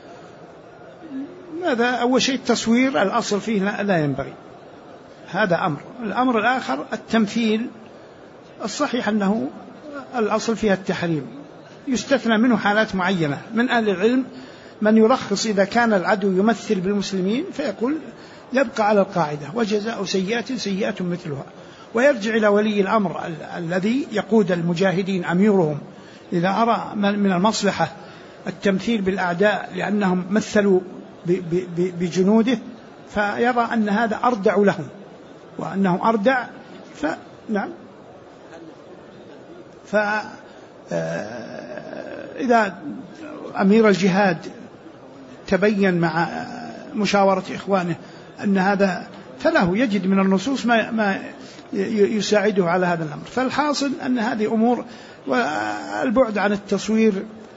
هذا أول شيء التصوير الأصل فيه لا ينبغي، هذا أمر. الأمر الآخر التمثيل، الصحيح أنه الأصل فيها التحريم، يستثنى منه حالات معينة. من أهل العلم من يرخص إذا كان العدو يمثل بالمسلمين فيقول يبقى على القاعدة: وجزاء سيئة سيئة مثلها. ويرجع إلى ولي الأمر الذي يقود المجاهدين أميرهم، إذا أرى من المصلحة التمثيل بالأعداء لأنهم مثلوا بجنوده فيرى أن هذا أردع لهم وأنه أردع، فنعم. فإذا أمير الجهاد تبين مع مشاورة إخوانه أن هذا، فله يجد من النصوص ما يساعده على هذا الأمر. فالحاصل أن هذه أمور، والبعد عن التصوير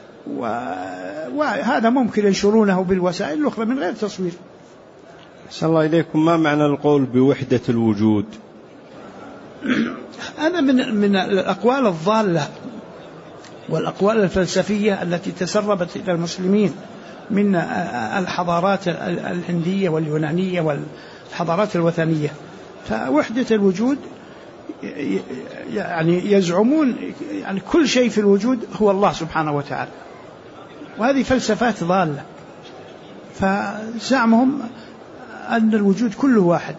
وهذا ممكن ينشرونه بالوسائل الأخرى من غير تصوير.
أحسن الله إليكم. ما معنى القول بوحدة الوجود؟
هذا من الأقوال الضالة والأقوال الفلسفية التي تسربت إلى المسلمين من الحضارات الهندية واليونانية والحضارات الوثنية. فوحدة الوجود يعني يزعمون يعني كل شيء في الوجود هو الله سبحانه وتعالى، وهذه فلسفات ضالة. فزعمهم أن الوجود كله واحد،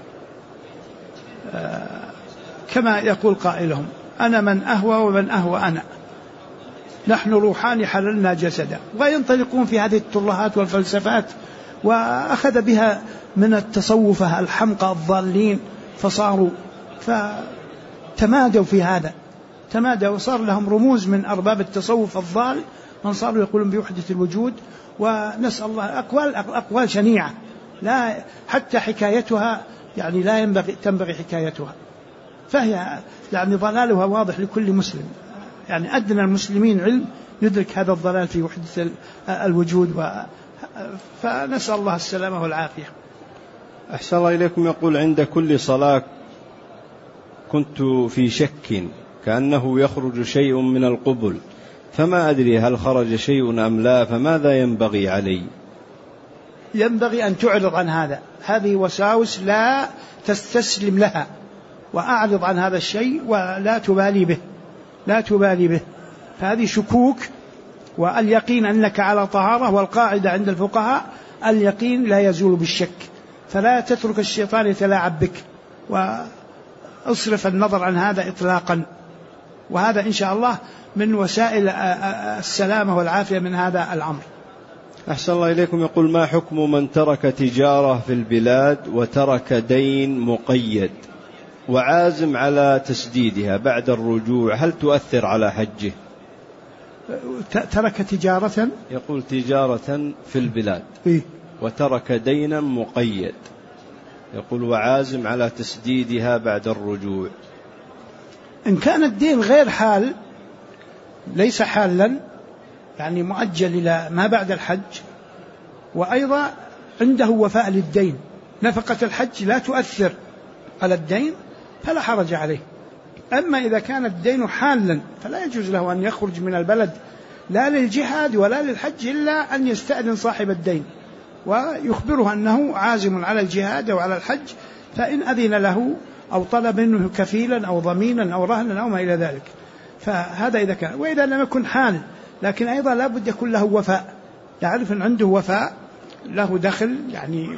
كما يقول قائلهم: أنا من أهوى ومن أهوى أنا، نحن روحان حللنا جسدا. وينطلقون في هذه الترهات والفلسفات، وأخذ بها من التصوفة الحمقى الضالين، فصاروا فتمادوا في هذا، تمادوا وصار لهم رموز من أرباب التصوف الضال، من صاروا يقولون بوحدة الوجود. ونسأل الله أقوال شنيعة لا حتى حكايتها يعني لا تنبغي حكايتها، فهي يعني ضلالها واضح لكل مسلم، يعني أدنى المسلمين علم يدرك هذا الضلال في وحدة الوجود، فنسأل الله السلامة والعافية.
أحسن الله إليكم. يقول: عند كل صلاة كنت في شك كأنه يخرج شيء من القبل، فما أدري هل خرج شيء أم لا، فماذا ينبغي علي؟
ينبغي أن تعرض عن هذا، هذه وساوس لا تستسلم لها، وأعرض عن هذا الشيء ولا تبالي به، لا تبالي به. فهذه شكوك واليقين أنك على طهارة، والقاعدة عند الفقهاء اليقين لا يزول بالشك، فلا تترك الشيطان يتلاعب بك، وأصرف النظر عن هذا إطلاقا. وهذا إن شاء الله من وسائل السلامة والعافية من هذا الأمر.
أحسن الله إليكم. يقول: ما حكم من ترك تجارة في البلاد وترك دين مقيد وعازم على تسديدها بعد الرجوع، هل تؤثر على حجه؟
ترك تجارة،
يقول تجارة في البلاد وترك دينا مقيد، يقول وعازم على تسديدها بعد الرجوع.
إن كان الدين غير حال، ليس حالا يعني مؤجل إلى ما بعد الحج، وأيضا عنده وفاء للدين، نفقة الحج لا تؤثر على الدين فلا حرج عليه. أما إذا كان الدين حالا فلا يجوز له أن يخرج من البلد لا للجهاد ولا للحج إلا أن يستأذن صاحب الدين ويخبره أنه عازم على الجهاد وعلى الحج، فإن أذن له أو طلب منه كفيلا أو ضمينا أو رهنا أو ما إلى ذلك، فهذا إذا كان. وإذا لم يكن حال لكن أيضا لا بد يكون له وفاء، يعرف أن عنده وفاء له دخل يعني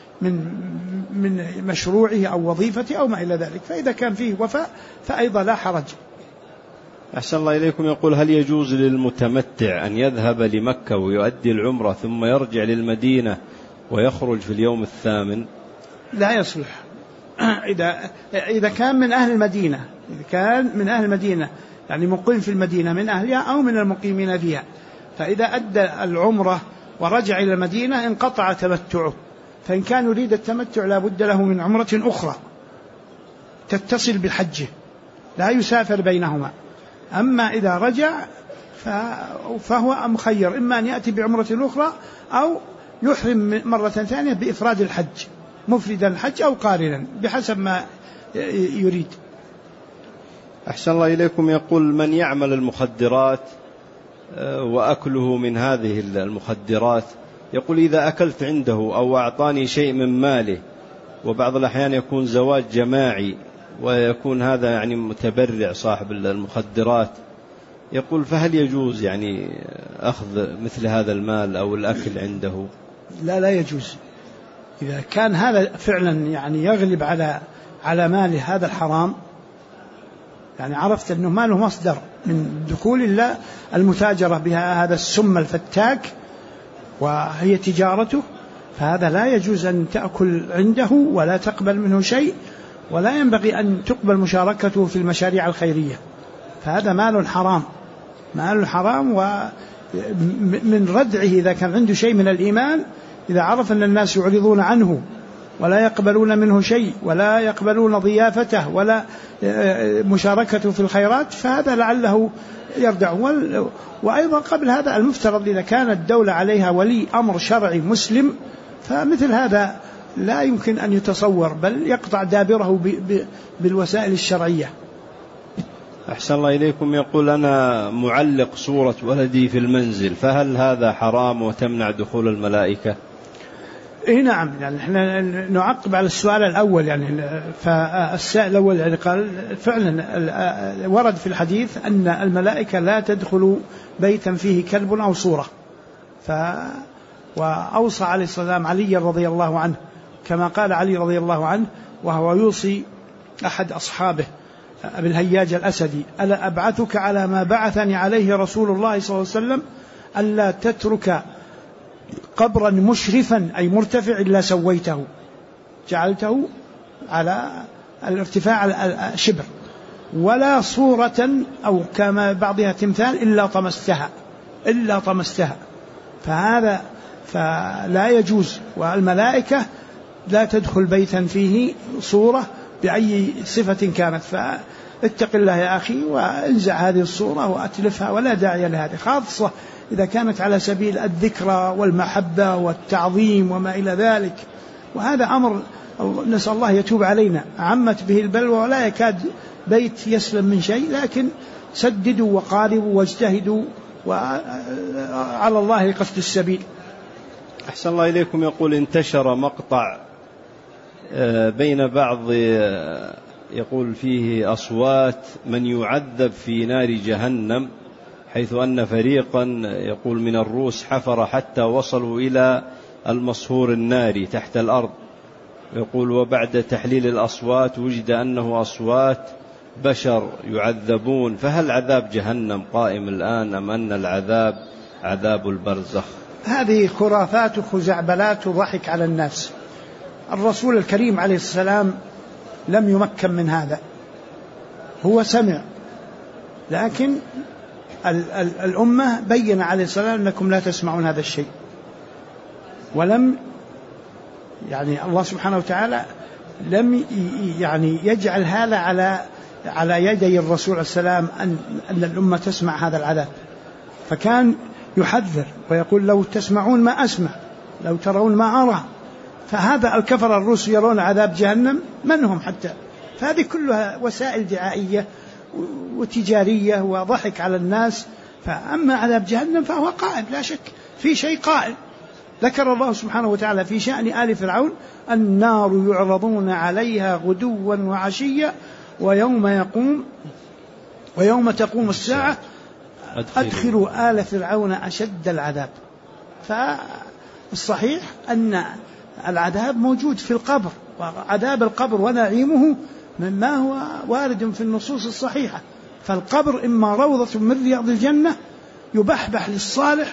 من مشروعه أو وظيفته أو ما إلى ذلك، فإذا كان فيه وفاء فأيضا لا حرج.
أحسن الله إليكم. يقول: هل يجوز للمتمتع أن يذهب لمكة ويؤدي العمرة ثم يرجع للمدينة ويخرج في اليوم الثامن؟
لا يصلح. إذا كان من أهل المدينة، إذا كان من أهل المدينة يعني مقيم في المدينة من أهلها أو من المقيمين فيها، فإذا أدى العمرة ورجع إلى المدينة انقطع تمتعه، فإن كان يريد التمتع لا بد له من عمرة أخرى تتصل بالحج، لا يسافر بينهما. أما إذا رجع فهو مخير، إما أن يأتي بعمرة أخرى أو يحرم مرة ثانية بإفراد الحج، مفردا الحج أو قارنا بحسب ما يريد.
أحسن الله إليكم. يقول: من يعمل المخدرات وأكله من هذه المخدرات، يقول: إذا أكلت عنده أو أعطاني شيء من ماله، وبعض الأحيان يكون زواج جماعي ويكون هذا يعني متبرع صاحب المخدرات، يقول فهل يجوز يعني أخذ مثل هذا المال أو الأكل عنده؟
لا يجوز. إذا كان هذا فعلا يعني يغلب على ماله هذا الحرام، يعني عرفت أنه ماله مصدر من دخول الله المتاجرة بها هذا السم الفتاك وهي تجارته، فهذا لا يجوز أن تأكل عنده ولا تقبل منه شيء، ولا ينبغي أن تقبل مشاركته في المشاريع الخيرية، فهذا مال حرام، مال حرام. ومن ردعه إذا كان عنده شيء من الإيمان، إذا عرف أن الناس يعرضون عنه ولا يقبلون منه شيء ولا يقبلون ضيافته ولا مشاركته في الخيرات، فهذا لعله يردع. وأيضا قبل هذا المفترض إذا كانت الدولة عليها ولي أمر شرعي مسلم، فمثل هذا لا يمكن أن يتصور، بل يقطع دابره بالوسائل الشرعية.
أحسن الله إليكم. يقول: أنا معلق صورة ولدي في المنزل، فهل هذا حرام وتمنع دخول الملائكة؟
إيه نعم، يعني إحنا نعقب على السؤال الأول، يعني فالسائل الأول يعني قال فعلا ورد في الحديث أن الملائكة لا تدخل بيتا فيه كلب أو صورة، وأوصى عليه السلام علي رضي الله عنه كما قال علي رضي الله عنه وهو يوصي أحد أصحابه أبي الهياج الأسدي: ألا أبعثك على ما بعثني عليه رسول الله صلى الله عليه وسلم ألا تترك قبرا مشرفا أي مرتفع إلا سويته، جعلته على الارتفاع الشبر، ولا صورة أو كما بعضها تمثال إلا طمستها، فلا يجوز. والملائكة لا تدخل بيتا فيه صورة بأي صفة كانت، فاتق الله يا أخي وانزع هذه الصورة وأتلفها، ولا داعي لهذه، خاصة إذا كانت على سبيل الذكرى والمحبة والتعظيم وما إلى ذلك. وهذا أمر نسأل الله يتوب علينا، عمت به البلوى ولا يكاد بيت يسلم من شيء، لكن سددوا وقاربوا واجتهدوا وعلى الله قصد السبيل.
أحسن الله إليكم. يقول: انتشر مقطع بين بعض يقول فيه أصوات من يعذب في نار جهنم حيث أن فريقا يقول من الروس حفر حتى وصلوا إلى المصهور الناري تحت الأرض، يقول وبعد تحليل الأصوات وجد أنه أصوات بشر يعذبون، فهل عذاب جهنم قائم الآن أم أن العذاب عذاب البرزخ؟
هذه خرافات وخزعبلات وضحك على الناس. الرسول الكريم عليه السلام لم يمكن من هذا، هو سمع، لكن الأمة بين عليه السلام أنكم لا تسمعون هذا الشيء، ولم يعني الله سبحانه وتعالى لم يعني يجعل هذا على يدي الرسول عليه السلام أن الأمة تسمع هذا العذاب، فكان يحذر ويقول لو تسمعون ما أسمع، لو ترون ما أرى. فهذا الكفر الروس يرون عذاب جهنم، من هم حتى؟ فهذه كلها وسائل دعائية وتجارية وضحك على الناس. فأما عذاب جهنم فهو قائم لا شك، في شيء قائم. ذكر الله سبحانه وتعالى في شأن آل فرعون: النار يعرضون عليها غدوا وعشيا ويوم تقوم الساعة أدخلوا آل فرعون أشد العذاب. فالصحيح أن العذاب موجود في القبر، وعذاب القبر ونعيمه مما هو وارد في النصوص الصحيحة. فالقبر إما روضة من رياض الجنة يبحبح للصالح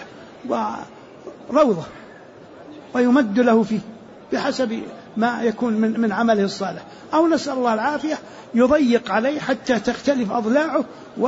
وروضة ويمد له فيه بحسب ما يكون من عمله الصالح، أو نسأل الله العافية يضيق عليه حتى تختلف أضلاعه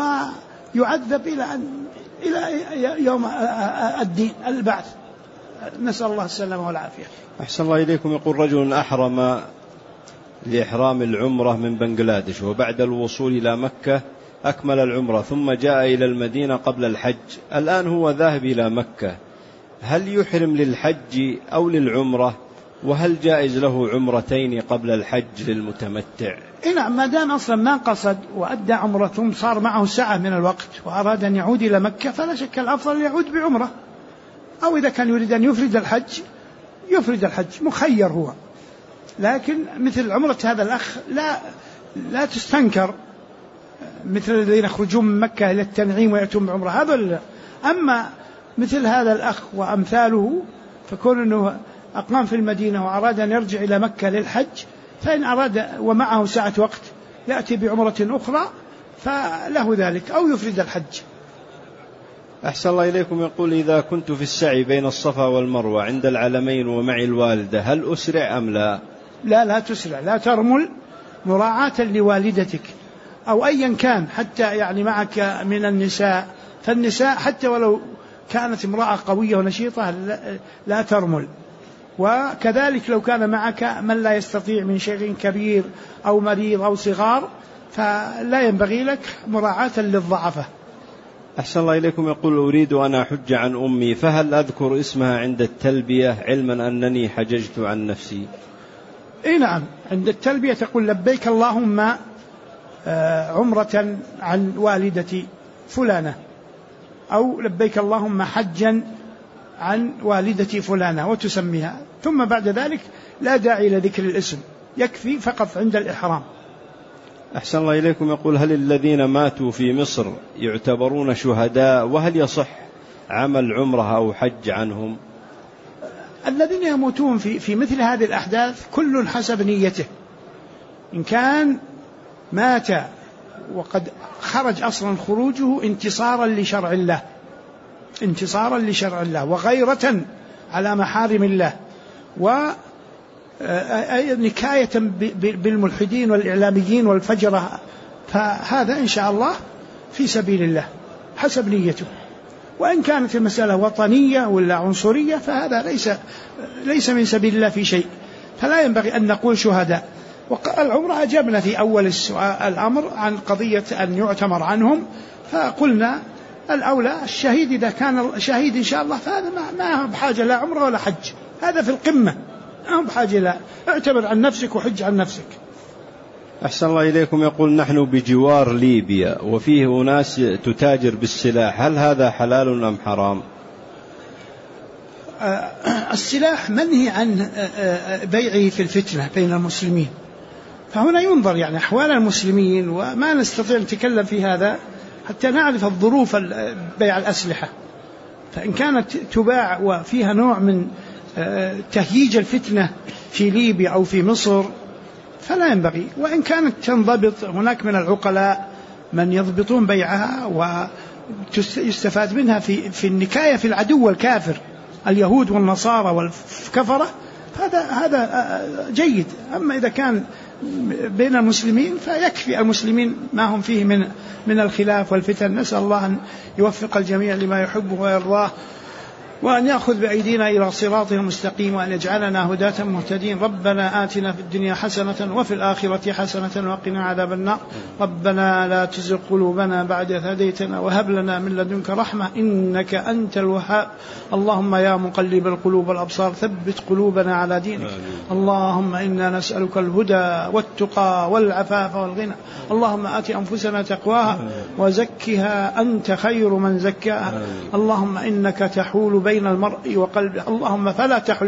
ويعذب إلى يوم الدين البعث، نسأل الله السلامة والعافية.
أحسن الله إليكم. يقول رجل أحرم لإحرام العمرة من بنغلاديش، وبعد الوصول إلى مكة أكمل العمرة ثم جاء إلى المدينة قبل الحج، الآن هو ذاهب إلى مكة، هل يحرم للحج أو للعمرة؟ وهل جائز له عمرتين قبل الحج للمتمتع؟
نعم، ما دام أصلا ما قصد وأدى عمرة صار معه ساعة من الوقت وأراد أن يعود إلى مكة، فلا شك الأفضل يعود بعمرة، أو إذا كان يريد أن يفرد الحج مخير هو. لكن مثل عمرة هذا الأخ لا تستنكر، مثل الذين يخرجون من مكة إلى التنعيم ويأتون بعمرة، هذا. أما مثل هذا الأخ وأمثاله فكون أنه أقام في المدينة وأراد أن يرجع إلى مكة للحج، فإن أراد ومعه ساعة وقت يأتي بعمرة أخرى فله ذلك، أو يفرد الحج.
أحسن الله إليكم. يقول إذا كنت في السعي بين الصفا والمروة عند العلمين ومعي الوالدة هل أسرع أم لا؟
لا تسرع، لا ترمل، مراعاة لوالدتك أو أيا كان، حتى يعني معك من النساء، فالنساء حتى ولو كانت امرأة قوية ونشيطة لا ترمل. وكذلك لو كان معك من لا يستطيع من شيء كبير أو مريض أو صغار فلا ينبغي لك، مراعاة للضعفة.
أحسن الله إليكم. يقول أريد أن أحج عن أمي، فهل أذكر اسمها عند التلبية علما أنني حججت عن نفسي؟
نعم، عند التلبية تقول لبيك اللهم عمرة عن والدتي فلانة، أو لبيك اللهم حجا عن والدتي فلانة وتسميها، ثم بعد ذلك لا داعي لذكر الاسم، يكفي فقط عند الإحرام.
أحسن الله إليكم. يقول هل الذين ماتوا في مصر يعتبرون شهداء، وهل يصح عمل عمرة أو حج عنهم؟
الذين يموتون في مثل هذه الأحداث كل حسب نيته، إن كان مات وقد خرج أصلا خروجه انتصارا لشرع الله وغيرة على محارم الله ونكاية بالملحدين والإعلاميين والفجرة، فهذا إن شاء الله في سبيل الله حسب نيته. وإن كانت المسألة وطنية ولا عنصرية فهذا ليس من سبيل الله في شيء، فلا ينبغي أن نقول شهداء. والعمرة أجبنا في أول الأمر عن قضية أن يعتمر عنهم، فقلنا الأولى الشهيد، إذا كان شهيد إن شاء الله فهذا ما بحاجة لا عمرة ولا حج، هذا في القمة، ما بحاجة لا، اعتبر عن نفسك وحج عن نفسك.
أحسن الله إليكم. يقول نحن بجوار ليبيا وفيه أناس تتاجر بالسلاح، هل هذا حلال أم حرام؟
السلاح منهي عن بيعه في الفتنة بين المسلمين، فهنا ينظر يعني أحوال المسلمين، وما نستطيع أن نتكلم في هذا حتى نعرف الظروف بيع الأسلحة. فإن كانت تباع وفيها نوع من تهييج الفتنة في ليبيا أو في مصر فلا ينبغي. وإن كانت تنضبط، هناك من العقلاء من يضبطون بيعها ويستفاد منها في النكاية في العدو الكافر اليهود والنصارى والكفرة، هذا جيد. أما إذا كان بين المسلمين فيكفي المسلمين ما هم فيه من الخلاف والفتن. نسأل الله أن يوفق الجميع لما يحبه ويرضاه، وأن يأخذ بأيدينا إلى صراطه المستقيم، وأن يجعلنا هداة مهتدين. ربنا آتنا في الدنيا حسنة وفي الآخرة حسنة وقنا عذاب النار. ربنا لا تزغ قلوبنا بعد إذ هديتنا وهب لنا من لدنك رحمة إنك أنت الوهاب. اللهم يا مقلب القلوب والأبصار ثبت قلوبنا على دينك. اللهم إنا نسألك الهدى والتقى والعفاف والغنى. اللهم آت أنفسنا تقواها وزكها أنت خير من زكاها. اللهم إنك تحول بين المرء وقلبه، اللهم فلا تحل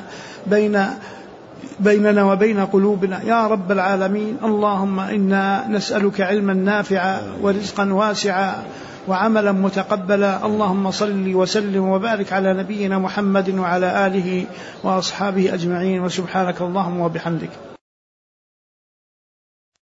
بيننا وبين قلوبنا يا رب العالمين. اللهم إنا نسألك علما نافعا ورزقا واسعا وعملا متقبلا. اللهم صل وسلم وبارك على نبينا محمد وعلى آله وأصحابه أجمعين، وسبحانك اللهم وبحمدك